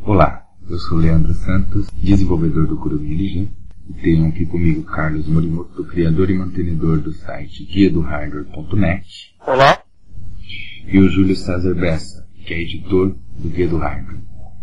Olá, eu sou Leandro Santos, desenvolvedor do Kurumin LG, e tenho aqui comigo Carlos Morimoto, criador e mantenedor do site guiadohardware.net. Olá. E o Júlio César Bessa, que é editor do Guia do Hardware.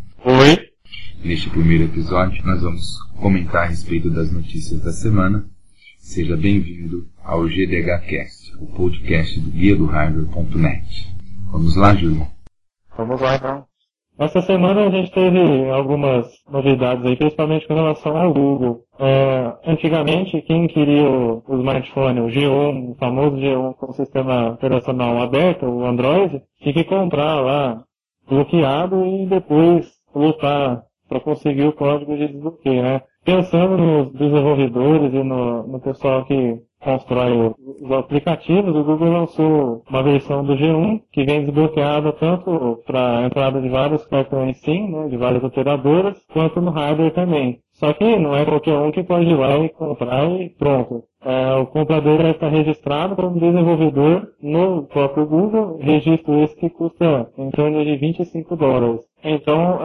Oi. Neste primeiro episódio, nós vamos comentar a respeito das notícias da semana. Seja bem-vindo ao GDHcast, o podcast do Guia do Hardware.net. Vamos lá, Júlio? Vamos lá, então. Essa semana a gente teve algumas novidades aí, principalmente com relação ao Google. Antigamente, quem queria o smartphone, o G1, o famoso G1 com o sistema operacional aberto, o Android, tinha que comprar lá bloqueado e depois lutar para conseguir o código de desbloqueio, né? Pensando nos desenvolvedores e no pessoal que constrói os aplicativos, o Google lançou uma versão do G1 que vem desbloqueada tanto para a entrada de vários cartões SIM, né, de várias operadoras, quanto no hardware também. Só que não é qualquer um que pode ir lá e comprar e pronto. O comprador vai estar registrado como desenvolvedor no próprio Google, registro esse que custa em torno de $25. Então,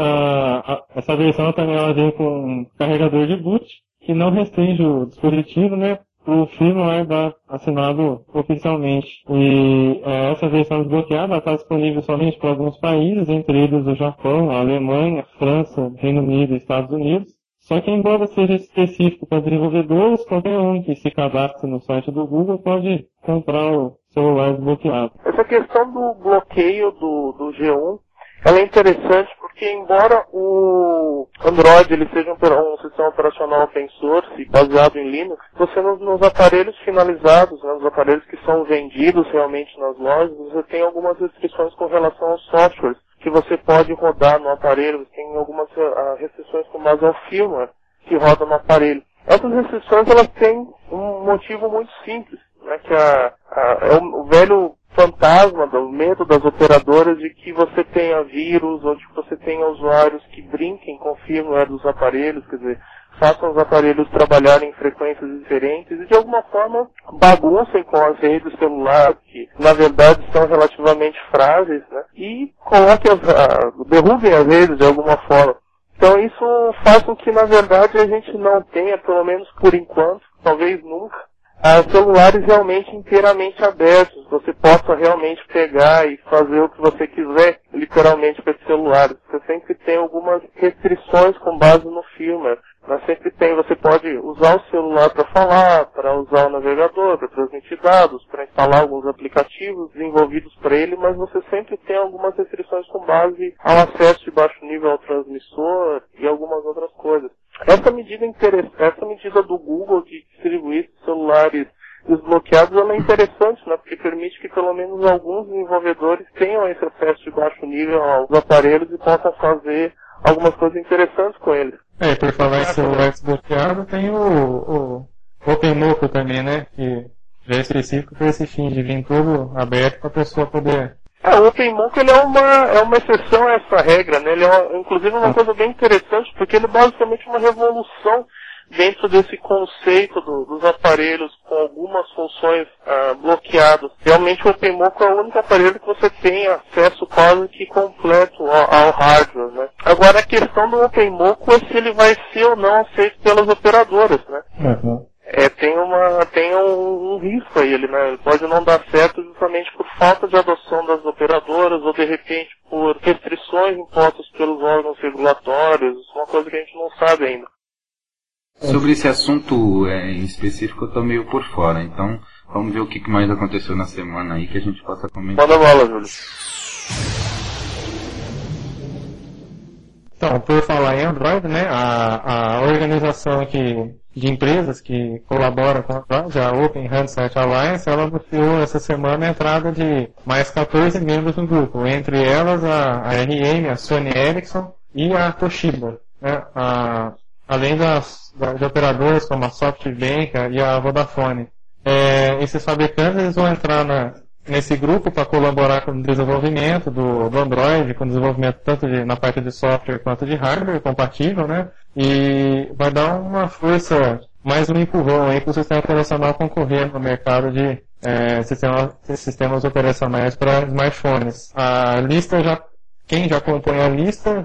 essa versão também ela vem com um carregador de boot, que não restringe o dispositivo, né, o firmware assinado oficialmente. E essa versão desbloqueada está disponível somente para alguns países, entre eles o Japão, a Alemanha, França, Reino Unido e Estados Unidos. Só que, embora seja específico para desenvolvedores, qualquer um que se cadastre no site do Google pode comprar o celular desbloqueado. Essa questão do bloqueio do G1, ela é interessante porque, embora o Android ele seja um sistema operacional open source baseado em Linux, você nos aparelhos finalizados, né, nos aparelhos que são vendidos realmente nas lojas, você tem algumas restrições com relação aos softwares que você pode rodar no aparelho, você tem algumas restrições com base ao firmware que roda no aparelho. Essas restrições elas têm um motivo muito simples, né, que é o velho fantasma do medo das operadoras de que você tenha vírus ou de que você tenha usuários que brinquem com o firmware dos aparelhos, quer dizer, façam os aparelhos trabalharem em frequências diferentes e de alguma forma baguncem com as redes celulares, que na verdade são relativamente frágeis, né? E derrubem as redes de alguma forma. Então isso faz com que na verdade a gente não tenha, pelo menos por enquanto, talvez nunca, celulares realmente inteiramente abertos. Você possa realmente pegar e fazer o que você quiser, literalmente, com esse celular. Você sempre tem algumas restrições com base no firmware. Mas sempre tem, você pode usar o celular para falar, para usar o navegador, para transmitir dados, para instalar alguns aplicativos desenvolvidos para ele, mas você sempre tem algumas restrições com base ao acesso de baixo nível ao transmissor e algumas outras coisas. Essa medida do Google de distribuir celulares desbloqueados ela é interessante, né? Porque permite que pelo menos alguns desenvolvedores tenham esse acesso de baixo nível aos aparelhos e possam fazer algumas coisas interessantes com eles. Por falar em celular desbloqueado, tem o OpenMoco também, né? Que já é específico para esse fim de vir tudo aberto para a pessoa poder... O OpenMoco ele é uma exceção a essa regra, né? Ele é inclusive uma coisa bem interessante, porque ele é basicamente uma revolução dentro desse conceito dos aparelhos com algumas funções bloqueadas. Realmente o OpenMoco é o único aparelho que você tem acesso quase que completo ao hardware, né? Agora a questão do OpenMoco é se ele vai ser ou não aceito pelas operadoras, né? Uhum. Tem um risco aí, ele pode não dar certo justamente por falta de adoção das operadoras ou de repente por restrições impostas pelos órgãos regulatórios, uma coisa que a gente não sabe ainda. Sobre esse assunto em específico eu estou meio por fora, então vamos ver o que mais aconteceu na semana aí que a gente possa comentar. Manda bola, Júlio. Então, por falar em Android, né, a organização de empresas que colaboram com a Android, a Open Handset Alliance, ela anunciou essa semana a entrada de mais 14 membros no grupo, entre elas a RM, a Sony Ericsson e a Toshiba, né, além de operadoras como a SoftBank e a Vodafone. Esses fabricantes eles vão entrar nesse grupo para colaborar com o desenvolvimento do Android, com o desenvolvimento tanto na parte de software quanto de hardware compatível, né? E vai dar uma força, mais um empurrão aí para o sistema operacional concorrer no mercado de sistemas operacionais para smartphones. A lista já quem já acompanha a lista,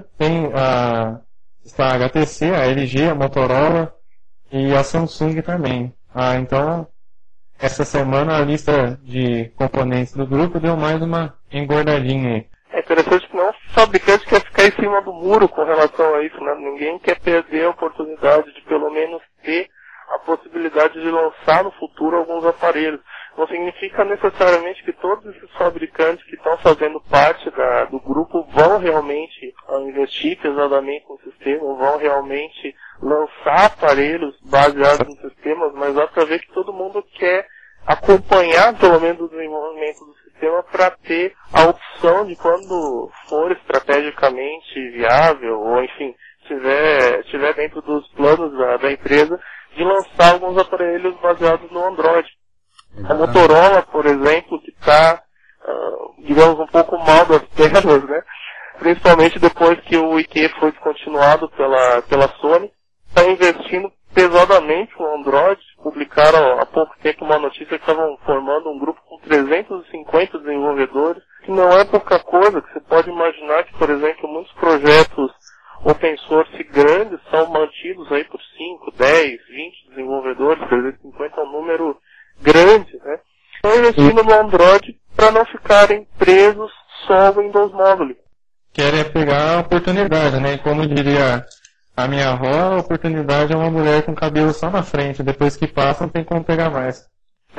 está a HTC, a LG, a Motorola e a Samsung também. Então, essa semana a lista de componentes do grupo deu mais uma engordadinha aí. É interessante que não o fabricante quer ficar em cima do muro com relação a isso, né? Ninguém quer perder a oportunidade de pelo menos ter a possibilidade de lançar no futuro alguns aparelhos. Não significa necessariamente que todos esses fabricantes que estão fazendo parte do grupo vão realmente investir pesadamente no sistema, vão realmente lançar aparelhos baseados nos sistemas, mas dá para ver que todo mundo quer acompanhar pelo menos o desenvolvimento do sistema para ter a opção de, quando for estrategicamente viável, ou enfim, estiver dentro dos planos da empresa, de lançar alguns aparelhos baseados no Android. A Motorola, por exemplo, que está, digamos, um pouco mal das pernas, né? Principalmente depois que o IQ foi descontinuado pela Sony, está investindo pesadamente no Android. Publicaram há pouco tempo uma notícia que estavam formando um grupo com 350 desenvolvedores, que não é pouca coisa, que você pode imaginar que, por exemplo, muitos projetos open source grandes são mantidos aí por 5, 10, 20 desenvolvedores, 350 é um número grande, né? Estão investindo no Android para não ficarem presos só ao Windows Mobile. Querem pegar a oportunidade, né? E como diria a minha avó, a oportunidade é uma mulher com cabelo só na frente, depois que passa não tem como pegar mais.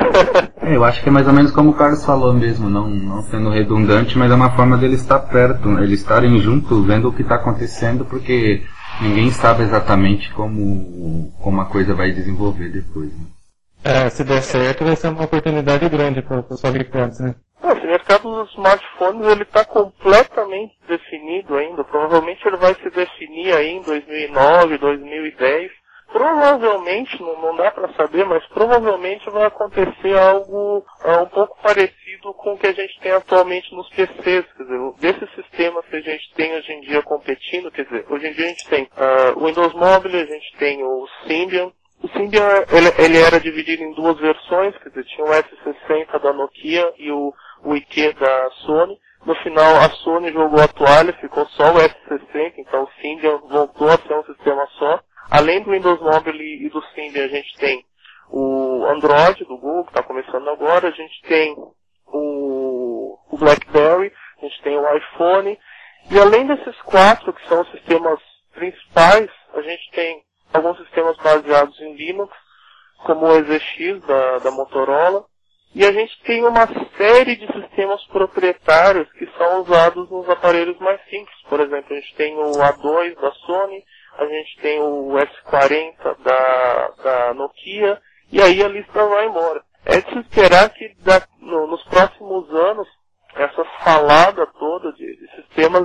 Eu acho que é mais ou menos como o Carlos falou mesmo, não sendo redundante, mas é uma forma dele estar perto, eles estarem juntos, vendo o que está acontecendo, porque ninguém sabe exatamente como a coisa vai desenvolver depois, né? Se der certo, vai ser uma oportunidade grande para os fabricantes, né? Esse mercado dos smartphones, ele está completamente definido ainda. Provavelmente ele vai se definir aí em 2009, 2010. Provavelmente, não dá para saber, mas provavelmente vai acontecer algo um pouco parecido com o que a gente tem atualmente nos PCs. Quer dizer, desses sistemas que a gente tem hoje em dia competindo, quer dizer, hoje em dia a gente tem o Windows Mobile, a gente tem o Symbian. O Symbian, ele era dividido em duas versões, quer dizer, tinha o S60 da Nokia e o IQ da Sony. No final, a Sony jogou a toalha, ficou só o S60, então o Symbian voltou a ser um sistema só. Além do Windows Mobile e do Symbian, a gente tem o Android do Google, que está começando agora, a gente tem o BlackBerry, a gente tem o iPhone, e além desses quatro, que são os sistemas principais, a gente tem alguns sistemas baseados em Linux, como o EZX da Motorola, e a gente tem uma série de sistemas proprietários que são usados nos aparelhos mais simples. Por exemplo, a gente tem o A2 da Sony, a gente tem o S40 da Nokia, e aí a lista vai embora. É de se esperar que nos próximos anos, essa salada toda de sistemas,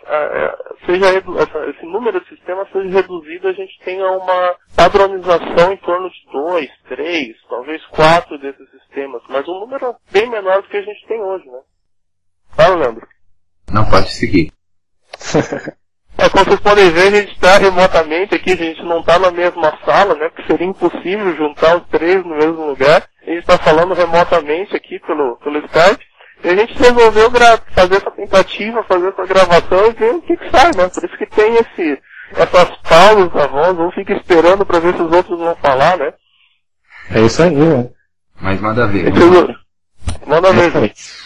esse número de sistemas seja reduzido, a gente tenha uma padronização em torno de 2, 3, talvez 4 desses sistemas, mas um número bem menor do que a gente tem hoje, né? Tá, Leandro? Não, pode seguir. Como vocês podem ver, a gente está remotamente aqui, a gente não está na mesma sala, né? Porque seria impossível juntar os três no mesmo lugar. A gente está falando remotamente aqui pelo Skype. E a gente resolveu fazer essa tentativa, fazer essa gravação e ver o que sai, né? Por isso que tem essas pausas da voz, um fica esperando para ver se os outros vão falar, né? É isso aí, né? Mas manda ver. Manda ver, gente.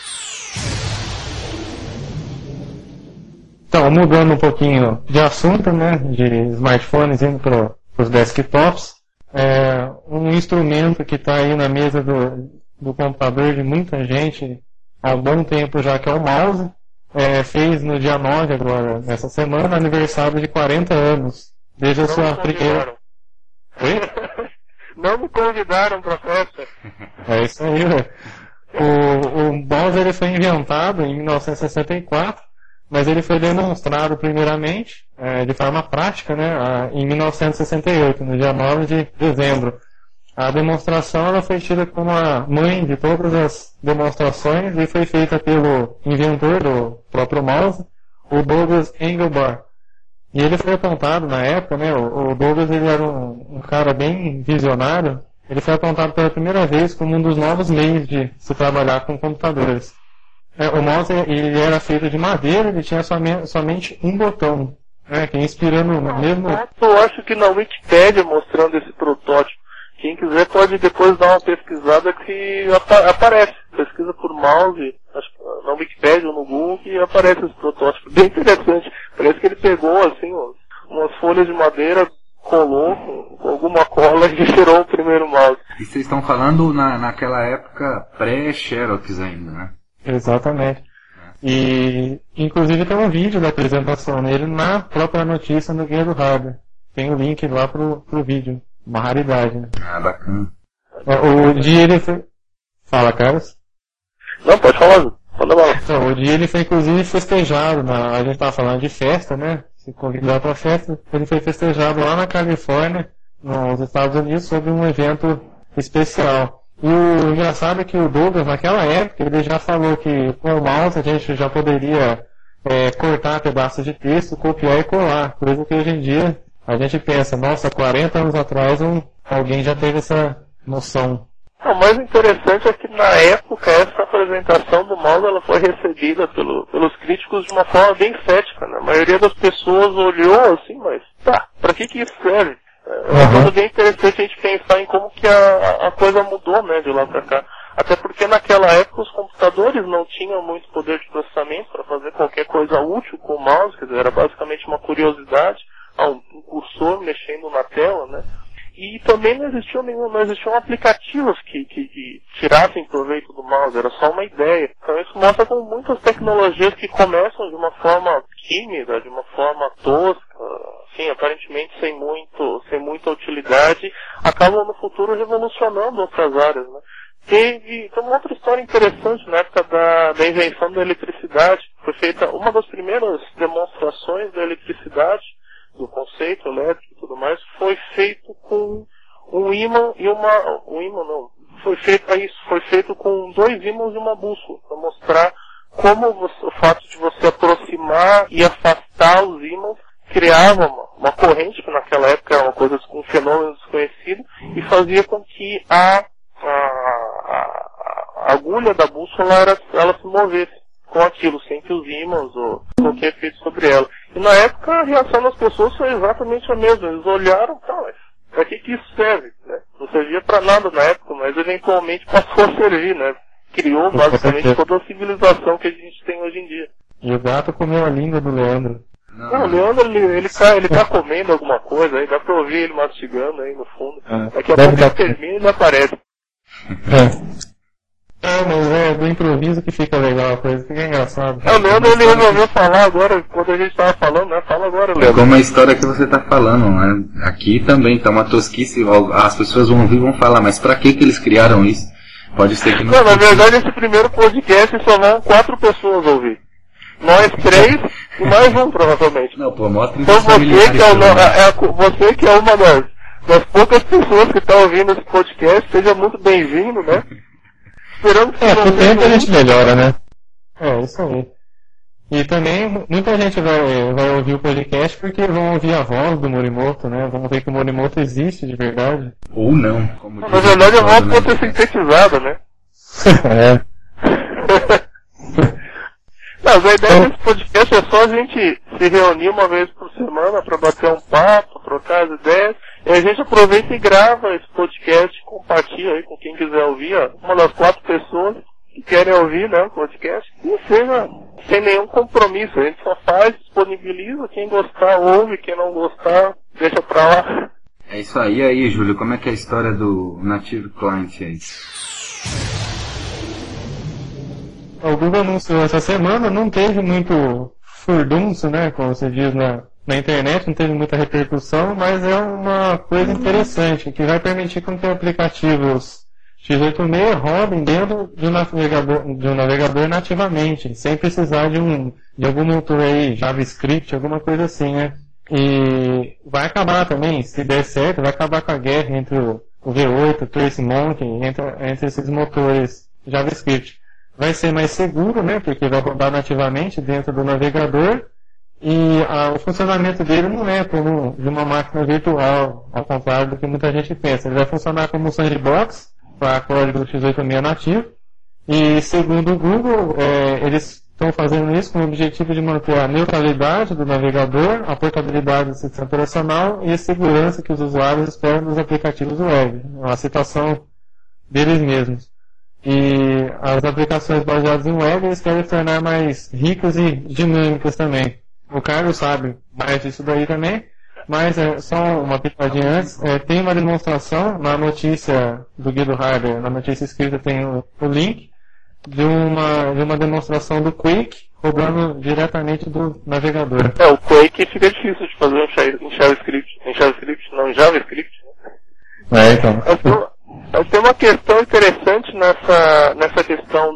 Então, mudando um pouquinho de assunto, né? De smartphones indo para os desktops. Um instrumento que está aí na mesa do computador de muita gente há um bom tempo já, que é o mouse, fez no dia 9 agora, nessa semana, aniversário de 40 anos. Desde a sua primeira... Oi? Não me convidaram para a festa. É isso aí, né? O mouse ele foi inventado em 1964, mas ele foi demonstrado primeiramente, de forma prática, né, em 1968, no dia 9 de dezembro. A demonstração ela foi tida como a mãe de todas as demonstrações e foi feita pelo inventor do próprio mouse, o Douglas Engelbart. E ele foi apontado na época, né, o Douglas ele era um cara bem visionário, ele foi apontado pela primeira vez como um dos novos meios de se trabalhar com computadores. O mouse ele era feito de madeira, ele tinha somente um botão, né, que inspirando no mesmo... Eu acho que na Wikipédia mostrando esse protótipo. Quem quiser pode depois dar uma pesquisada que aparece. Pesquisa por mouse, acho que na Wikipédia ou no Google, e aparece esse protótipo. Bem interessante. Parece que ele pegou assim umas folhas de madeira, colou com alguma cola e gerou o primeiro mouse. E vocês estão falando naquela época pré-Xerox ainda, né? Exatamente. E inclusive tem um vídeo da apresentação dele na própria notícia no Guia do Hardware. Tem o link lá pro vídeo. Uma raridade, né? Ah, bacana. O dia ele foi... Fala, Carlos. Não, pode falar. Pode falar. Então, o dia ele foi inclusive festejado. A gente estava falando de festa, né? Se convidar para festa, ele foi festejado lá na Califórnia, nos Estados Unidos, sobre um evento especial. E o engraçado é que o Douglas, naquela época, ele já falou que com o mouse a gente já poderia cortar pedaços de texto, copiar e colar. Coisa que hoje em dia a gente pensa, nossa, 40 anos atrás alguém já teve essa noção. O mais interessante é que na época essa apresentação do mouse ela foi recebida pelos críticos de uma forma bem cética, né? A maioria das pessoas olhou assim, mas pra que isso serve? É uma coisa bem interessante a gente pensar em como que a coisa mudou, né, de lá pra cá. Até porque naquela época os computadores não tinham muito poder de processamento para fazer qualquer coisa útil com o mouse, quer dizer, era basicamente uma curiosidade, um cursor mexendo na tela, né? E também não existiam aplicativos que tirassem proveito do mouse, era só uma ideia. Então isso mostra como muitas tecnologias que começam de uma forma tímida, de uma forma tosca, assim, aparentemente sem muita utilidade, acabam no futuro revolucionando outras áreas, né? Tem uma outra história interessante na época da invenção da eletricidade. Foi feita uma das primeiras demonstrações da eletricidade, do conceito elétrico e tudo mais, foi feito com um ímã e foi feito com 2 ímãs e uma bússola, para mostrar como o fato de você aproximar e afastar os ímãs criava uma corrente, que naquela época era uma coisa, um fenômeno desconhecido, e fazia com que a agulha da bússola ela se movesse com aquilo, sem que os ímãs ou qualquer efeito sobre ela. E na época a reação das pessoas foi exatamente a mesma. Eles olharam, mas pra que isso serve? Né? Não servia pra nada na época, mas eventualmente passou a servir, né? Criou basicamente toda a civilização que a gente tem hoje em dia. E o gato comeu a língua do Leandro. Não, o Leandro ele tá comendo alguma coisa aí, dá pra ouvir ele mastigando aí no fundo. Daqui a pouco ele termina e ele aparece. Mas é do improviso que fica legal a coisa, fica engraçado. O Leandro ele resolveu falar agora, quando a gente tava falando, né? Fala agora, Leandro. É como a história que você tá falando, né? Aqui também tá uma tosquice, as pessoas vão ouvir e vão falar, mas pra que eles criaram isso? Pode ser que não... Não, na verdade esse primeiro podcast só vão 4 pessoas ouvir. Nós 3 e mais um provavelmente. Não, pô, mostra então você que é uma das poucas pessoas que tá ouvindo esse podcast, seja muito bem-vindo, né? Esperando que com o tempo a gente melhora, né? Isso aí. E também muita gente vai ouvir o podcast porque vão ouvir a voz do Morimoto, né? Vão ver que o Morimoto existe de verdade. Ou não. Na verdade a voz pode ser sintetizada, né? Mas a ideia desse podcast é só a gente se reunir uma vez por semana para bater um papo, trocar as ideias. E a gente aproveita e grava esse podcast, compartilha aí com quem quiser ouvir, uma das 4 pessoas que querem ouvir, né, o podcast, e seja sem nenhum compromisso, a gente só faz, disponibiliza, quem gostar ouve, quem não gostar, deixa pra lá. É isso aí. E aí, Júlio, como é que é a história do Native Client aí? O Google anunciou essa semana, não teve muito furdunço, né, como se diz na internet, não teve muita repercussão, mas é uma coisa interessante, que vai permitir com que aplicativos x86 rodem dentro de um navegador nativamente, sem precisar de algum motor aí, JavaScript, alguma coisa assim, né? E vai acabar também, se der certo, vai acabar com a guerra entre o V8, o Trace Monkey, entre esses motores JavaScript. Vai ser mais seguro, né, porque vai rodar nativamente dentro do navegador, e o funcionamento dele não é como de uma máquina virtual, ao contrário do que muita gente pensa. Ele vai funcionar como um sandbox para código x86 nativo, E segundo o Google, eles estão fazendo isso com o objetivo de manter a neutralidade do navegador, a portabilidade do sistema operacional e a segurança que os usuários esperam dos aplicativos web. Uma citação deles mesmos. E as aplicações baseadas em web eles querem tornar mais ricas e dinâmicas também. O Carlos sabe mais disso daí também, mas só uma pitadinha antes, tem uma demonstração na notícia do Guia do Hardware, na notícia escrita tem o link de uma demonstração do Quake rodando diretamente do navegador. O Quake fica difícil de fazer em JavaScript. Então. Tem uma questão interessante nessa questão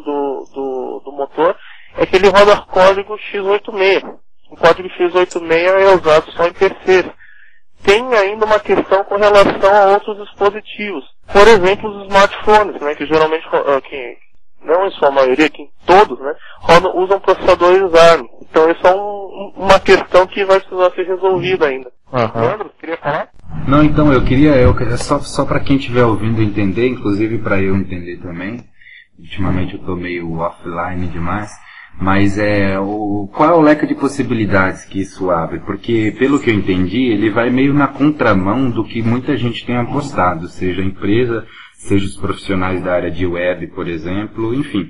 do motor, é que ele roda código x86. O código x86 é usado só em PCs. Tem ainda uma questão com relação a outros dispositivos. Por exemplo, os smartphones, né, que geralmente, não em sua maioria, que em todos, né, usam processadores ARM. Então isso é uma questão que vai precisar ser resolvida ainda. Leandro, você queria falar? Não, então, eu queria só para quem estiver ouvindo entender, inclusive para eu entender também. Ultimamente eu estou meio offline demais. Mas qual é o leque de possibilidades que isso abre? Porque, pelo que eu entendi, ele vai meio na contramão do que muita gente tem apostado, seja a empresa, seja os profissionais da área de web, por exemplo, enfim,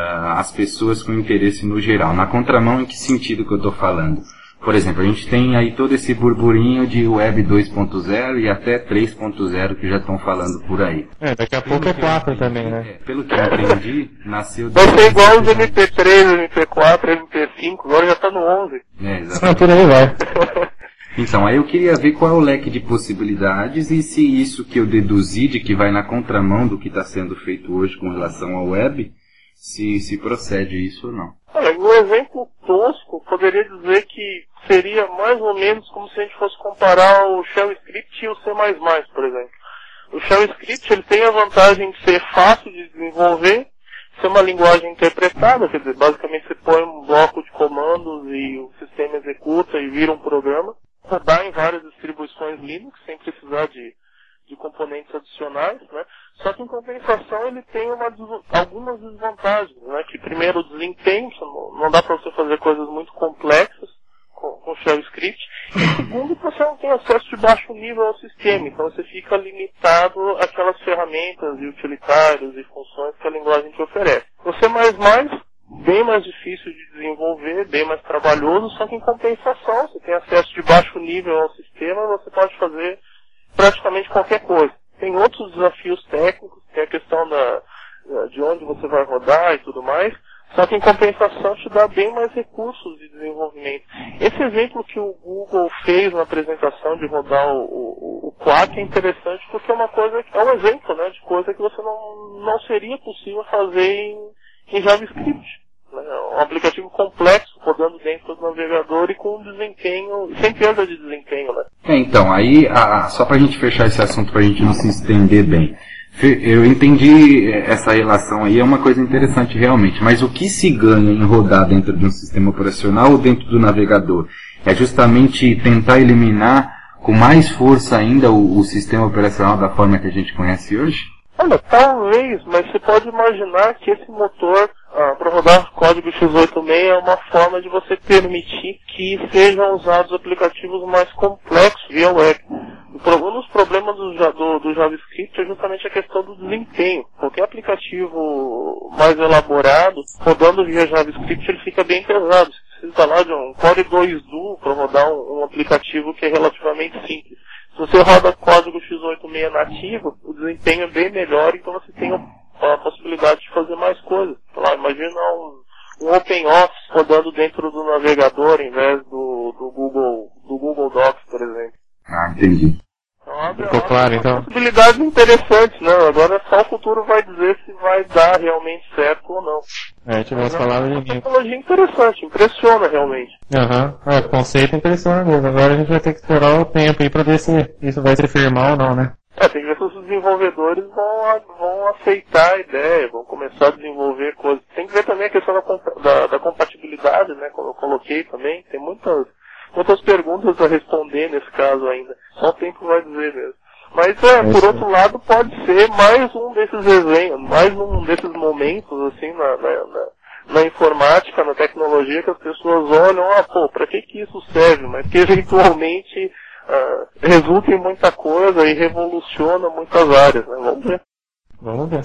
as pessoas com interesse no geral. Na contramão, em que sentido que eu estou falando? Por exemplo, a gente tem aí todo esse burburinho de Web 2.0 e até 3.0 que já estão falando por aí. Daqui a pouco é 4 também, né? Pelo que eu entendi, nasceu... Vai ser igual os MP3, MP4, MP5, agora já está no 11. Exatamente. Por aí vai. Então, aí eu queria ver qual é o leque de possibilidades e se isso que eu deduzi de que vai na contramão do que está sendo feito hoje com relação ao web, se procede isso ou não. Olha, um exemplo tosco, poderia dizer que seria mais ou menos como se a gente fosse comparar o Shell Script e o C++, por exemplo. O Shell Script ele tem a vantagem de ser fácil de desenvolver, ser uma linguagem interpretada, quer dizer, basicamente você põe um bloco de comandos e o sistema executa e vira um programa, rodar em várias distribuições Linux sem precisar de componentes adicionais, né? Só que em compensação ele tem algumas desvantagens, né? Que primeiro o desempenho, não dá para você fazer coisas muito complexas com Shell Script, e segundo você não tem acesso de baixo nível ao sistema, então você fica limitado àquelas ferramentas e utilitários e funções que a linguagem te oferece. O C++, bem mais difícil de desenvolver, bem mais trabalhoso, só que em compensação você tem acesso de baixo nível ao sistema, você pode fazer praticamente qualquer coisa. Tem outros desafios técnicos, tem a questão de onde você vai rodar e tudo mais, só que em compensação te dá bem mais recursos de desenvolvimento. Esse exemplo que o Google fez na apresentação de rodar o Quake é interessante porque é um exemplo, né, de coisa que você não seria possível fazer em JavaScript. Um aplicativo complexo, rodando dentro do navegador e com desempenho, sem perda de desempenho, né? Então, aí, só pra gente fechar esse assunto, pra gente não se estender bem. Eu entendi essa relação aí, é uma coisa interessante realmente, mas o que se ganha em rodar dentro de um sistema operacional ou dentro do navegador? É justamente tentar eliminar com mais força ainda o sistema operacional da forma que a gente conhece hoje? Olha, talvez, mas você pode imaginar que esse motor, para rodar código x86, é uma forma de você permitir que sejam usados aplicativos mais complexos via web. Um dos problemas do JavaScript é justamente a questão do desempenho. Qualquer aplicativo mais elaborado, rodando via JavaScript, ele fica bem pesado. Você precisa lá de um Core 2 Duo para rodar um aplicativo que é relativamente simples. Se você roda código x86 nativo, o desempenho é bem melhor, então você tem a possibilidade de fazer mais coisas. Lá, imagina um OpenOffice rodando dentro do navegador em vez do Google Docs, por exemplo. Entendi. Ficou claro, então. Possibilidades interessantes, né? Agora só o futuro vai dizer se vai dar realmente certo ou não. Tivemos falado de mim. É uma tecnologia interessante, impressiona realmente. O conceito impressiona mesmo. Agora a gente vai ter que esperar o tempo aí pra ver se isso vai se firmar ou não, né? Tem que ver se os desenvolvedores vão aceitar a ideia, vão começar a desenvolver coisas. Tem que ver também a questão da compatibilidade, né? Como eu coloquei também, tem muitas perguntas a responder nesse caso ainda. Só o tempo vai dizer mesmo. Mas por outro lado pode ser mais um desses eventos, mais um desses momentos assim na informática, na tecnologia, que as pessoas olham, pra que isso serve? Mas que eventualmente resulta em muita coisa e revoluciona muitas áreas, né? Vamos ver. Vamos ver.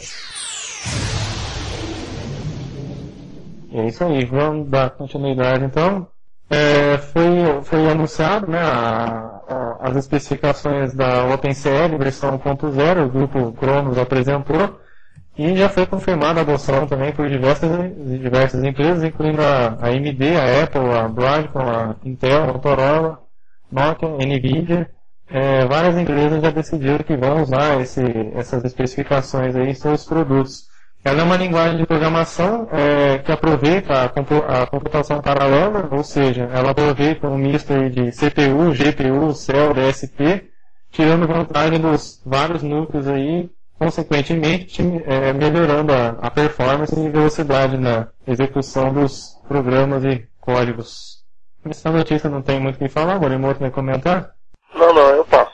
É isso aí, vamos dar continuidade então. Foi anunciado, né, as especificações da OpenCL versão 1.0, o grupo Cronos apresentou, e já foi confirmada a adoção também por diversas empresas, incluindo a AMD, a Apple, a Broadcom, a Intel, a Motorola, Nokia, Nvidia. Várias empresas já decidiram que vão usar essas especificações aí em seus produtos. Ela é uma linguagem de programação que aproveita a computação paralela, ou seja, ela aproveita um misto aí de CPU, GPU, Cell, DSP, tirando vantagem dos vários núcleos aí, consequentemente melhorando a performance e velocidade na execução dos programas e códigos. Essa notícia não tem muito o que falar, o Morimoto vai comentar? Não, eu passo.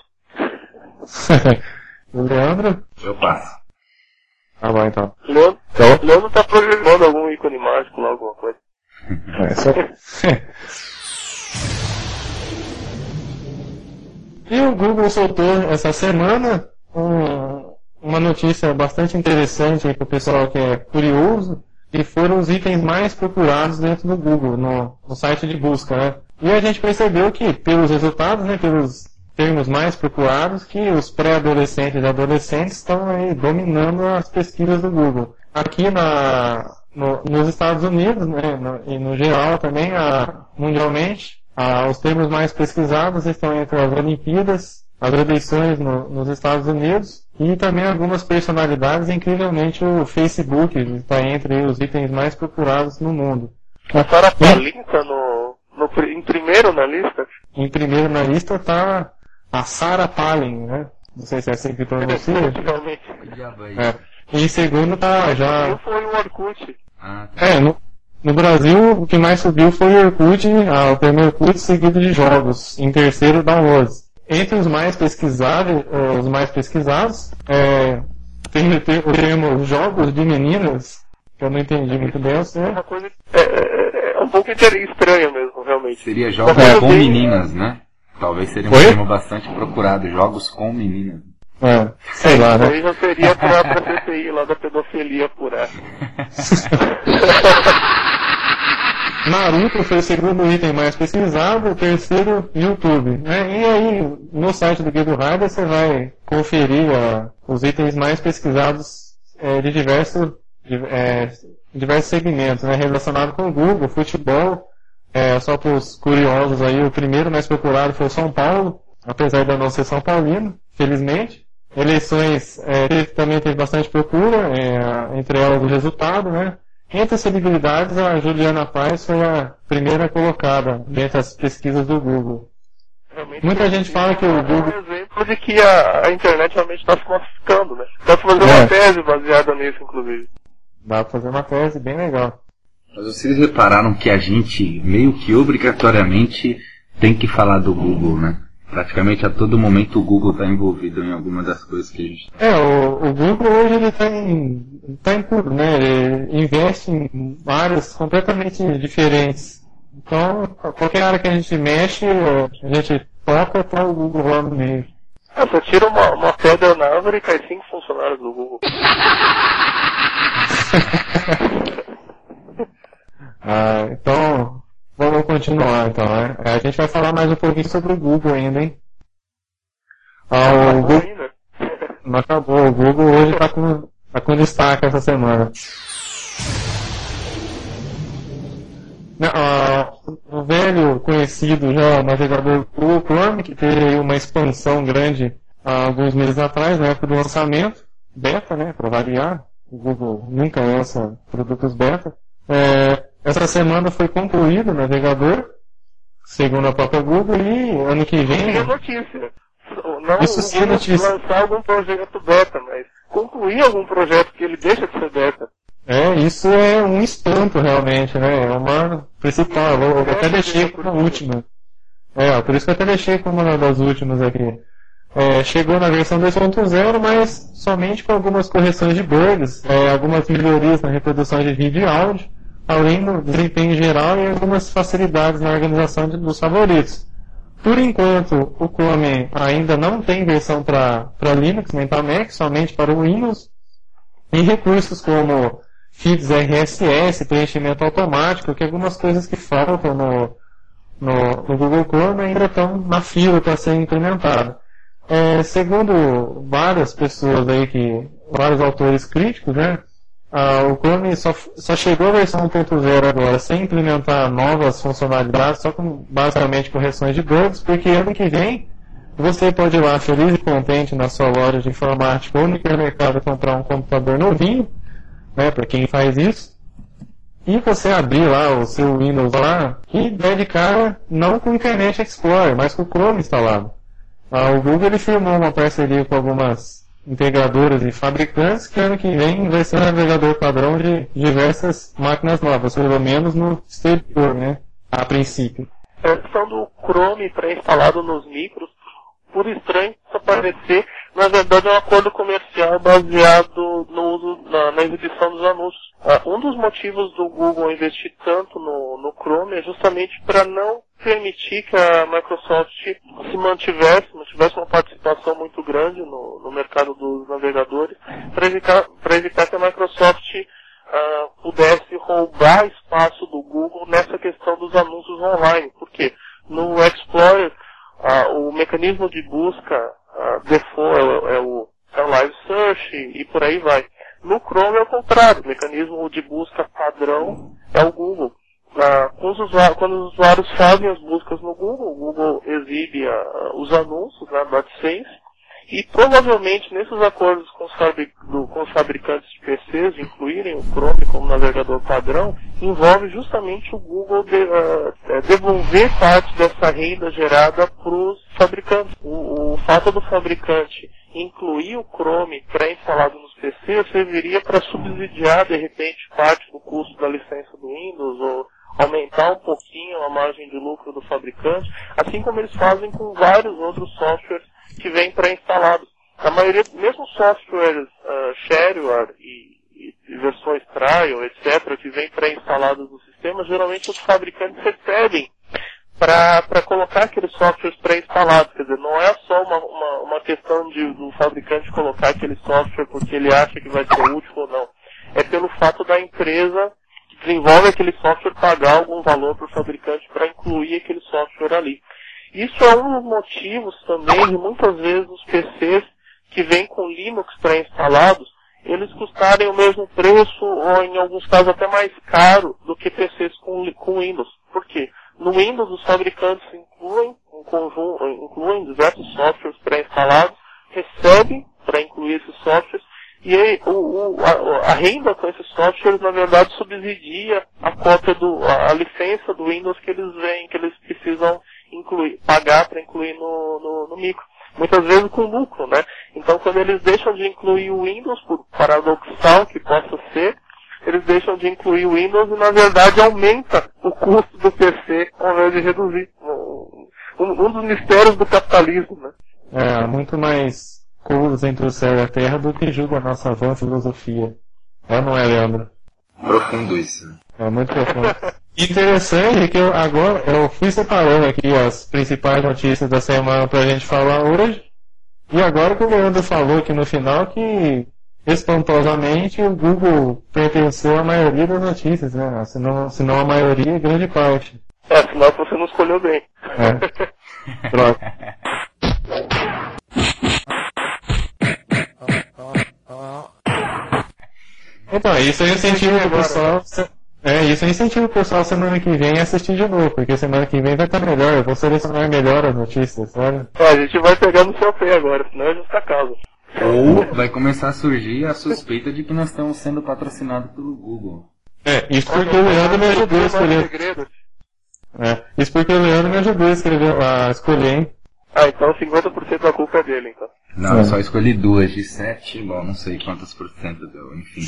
O Leandro? Eu passo. Tá bom, então. Leandro tá programando algum ícone mágico lá, alguma coisa. E o Google soltou essa semana uma notícia bastante interessante para o pessoal que é curioso, que foram os itens mais procurados dentro do Google, no site de busca, né? E a gente percebeu que, pelos resultados, né, pelos termos mais procurados, que os pré-adolescentes e adolescentes estão aí dominando as pesquisas do Google. Aqui nos Estados Unidos, né, e no geral também, mundialmente, os termos mais pesquisados estão entre as Olimpíadas, as eleições nos Estados Unidos e também algumas personalidades, incrivelmente o Facebook está entre os itens mais procurados no mundo. A Sarah Palin está em primeiro na lista? Em primeiro na lista está a Sarah Palin, né? Não sei se é assim que pronuncia. E em segundo tá já... Foi o Orkut. No Brasil o que mais subiu foi o Orkut, o primeiro Orkut seguido de jogos. Em terceiro, downloads. Entre os mais pesquisados, tem o termo jogos de meninas, que eu não entendi muito bem. É uma coisa um pouco estranha mesmo, realmente. Seria jogos com meninas, né? Talvez seria um termo bastante procurado, jogos com meninas. Sei lá, né? Isso aí já seria pra CPI lá da pedofilia apurada. Naruto foi o segundo item mais pesquisado, o terceiro, YouTube. Né? E aí, no site do Guia do Hardware, você vai conferir os itens mais pesquisados de diversos segmentos, né? Relacionados com o Google, futebol. Só para os curiosos aí, o primeiro mais procurado foi o São Paulo, apesar de eu não ser São Paulino, felizmente. Eleições também teve bastante procura, entre elas o resultado, né? Entre as celebridades, a Juliana Paz foi a primeira colocada dentre as pesquisas do Google. Realmente, muita gente fala que o Google... É um exemplo de que a internet realmente está se massificando, né? Dá pra fazer uma tese baseada nisso, inclusive. Dá pra fazer uma tese bem legal. Mas vocês repararam que a gente, meio que obrigatoriamente, tem que falar do Google, né? Praticamente a todo momento o Google está envolvido em alguma das coisas que a gente... O Google hoje ele tá em tudo, né? Ele investe em áreas completamente diferentes. Então, qualquer área que a gente mexe, a gente toca, tá o Google lá no meio. Você tira uma pedra na árvore e cai 5 funcionários do Google. Então, vamos continuar então, né? A gente vai falar mais um pouquinho sobre o Google ainda, hein? O Google... Não acabou, o Google hoje tá com destaque essa semana. O velho conhecido já navegador Google Chrome, que teve uma expansão grande há alguns meses atrás, na época do lançamento, beta, né, para variar. O Google nunca lança produtos beta. Essa semana foi concluído o navegador, segundo a própria Google, e ano que vem... Isso é notícia. Não notícia. Lançar algum projeto beta, mas concluir algum projeto que ele deixa de ser beta. Isso é um espanto realmente, né? É uma principal. Eu até deixei como a última. Por isso que eu até deixei como uma das últimas aqui. chegou na versão 2.0, mas somente com algumas correções de bugs, algumas melhorias na reprodução de vídeo e áudio, além do desempenho geral e algumas facilidades na organização dos favoritos. Por enquanto, o Chrome ainda não tem versão para Linux nem para Mac, somente para o Windows, e recursos como feeds RSS, preenchimento automático, que algumas coisas que faltam no Google Chrome ainda estão na fila para ser implementado. Segundo várias pessoas aí, vários autores críticos, né, o Chrome só chegou à versão 1.0 agora sem implementar novas funcionalidades, só com basicamente correções de bugs, porque ano que vem você pode ir lá feliz e contente na sua loja de informática ou no supermercado comprar um computador novinho, né, para quem faz isso, e você abrir lá o seu Windows lá e der de cara não com o Internet Explorer, mas com o Chrome instalado. O Google ele firmou uma parceria com algumas integradoras e fabricantes que ano que vem vai ser um navegador padrão de diversas máquinas novas, pelo menos no exterior, né, a princípio. A questão do Chrome pré-instalado nos micros, por estranho isso parecer, na verdade é um acordo comercial baseado no uso, na exibição dos anúncios. Um dos motivos do Google investir tanto no Chrome é justamente para não permitir que a Microsoft se mantivesse uma participação muito grande no mercado dos navegadores, para evitar que a Microsoft pudesse roubar espaço do Google nessa questão dos anúncios online. Porque no Explorer, o mecanismo de busca default é o Live Search e por aí vai. No Chrome é o contrário, o mecanismo de busca padrão é o Google. Quando os usuários fazem as buscas no Google, o Google exibe os anúncios do AdSense, e provavelmente nesses acordos com os fabricantes de PCs, incluírem o Chrome como navegador padrão, envolve justamente o Google devolver parte dessa renda gerada para os fabricantes. O fato do fabricante incluir o Chrome pré-instalado nos PCs serviria para subsidiar, de repente, parte do custo da licença do Windows, ou aumentar um pouquinho a margem de lucro do fabricante, assim como eles fazem com vários outros softwares que vêm pré-instalados. A maioria, mesmo softwares shareware e versões trial, etc., que vêm pré-instalados no sistema, geralmente os fabricantes recebem para colocar aqueles softwares pré-instalados. Quer dizer, não é só uma questão do fabricante colocar aquele software porque ele acha que vai ser útil ou não. É pelo fato da empresa que desenvolve aquele software pagar algum valor para o fabricante para incluir aquele software ali. Isso é um dos motivos também de muitas vezes os PCs que vêm com Linux pré-instalados, eles custarem o mesmo preço ou em alguns casos até mais caro do que PCs com Windows. Por quê? No Windows os fabricantes incluem diversos softwares pré-instalados, recebem para incluir esses softwares, e aí, a renda com esses softwares na verdade subsidia a cópia a licença do Windows que eles precisam pagar para incluir no micro. Muitas vezes com lucro, né? Então quando eles deixam de incluir o Windows, por paradoxal que possa ser, eles deixam de incluir o Windows e na verdade aumenta o custo do PC ao invés de reduzir. Um dos mistérios do capitalismo, né? Muito mais coisas entre o céu e a terra do que julga a nossa vã filosofia. Não é, Leandro? Profundo isso. É muito profundo. Interessante que eu fui separando aqui as principais notícias da semana pra gente falar hoje. E agora que o Leandro falou aqui no final que, espantosamente, o Google pertenceu à maioria das notícias, né? Se não a maioria, grande parte. Sinal que você não escolheu bem. Droga. Então, isso aí incentiva o pessoal. Isso incentiva o pessoal semana que vem a assistir de novo, porque semana que vem vai estar melhor, eu vou selecionar melhor as notícias, sabe? A gente vai pegar no seu pé agora, senão é justa causa. Ou vai começar a surgir a suspeita de que nós estamos sendo patrocinados pelo Google. Isso porque o Leandro me ajudou a escolher. Isso porque o Leandro me ajudou a escolher, hein? Então 50% da culpa é dele, então. Não, eu só escolhi 2 de 7, bom, não sei quantos por cento deu, enfim.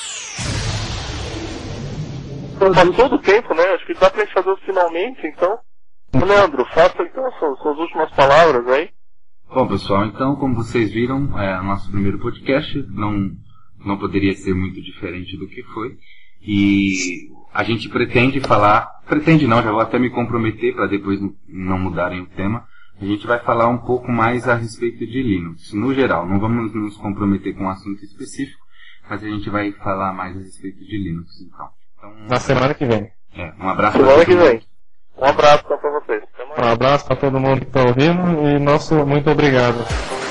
Passou do tempo, né? Acho que dá pra gente fazer finalmente, então. Leandro, faça então suas últimas palavras aí. Bom, pessoal, então, como vocês viram, é o nosso primeiro podcast, não poderia ser muito diferente do que foi. E a gente pretende não, já vou até me comprometer para depois não mudarem o tema. A gente vai falar um pouco mais a respeito de Linux, no geral. Não vamos nos comprometer com um assunto específico, mas a gente vai falar mais a respeito de Linux, então. Na semana que vem. Um abraço semana que vem. Um abraço para vocês. Um abraço para todo mundo que está ouvindo e nosso muito obrigado.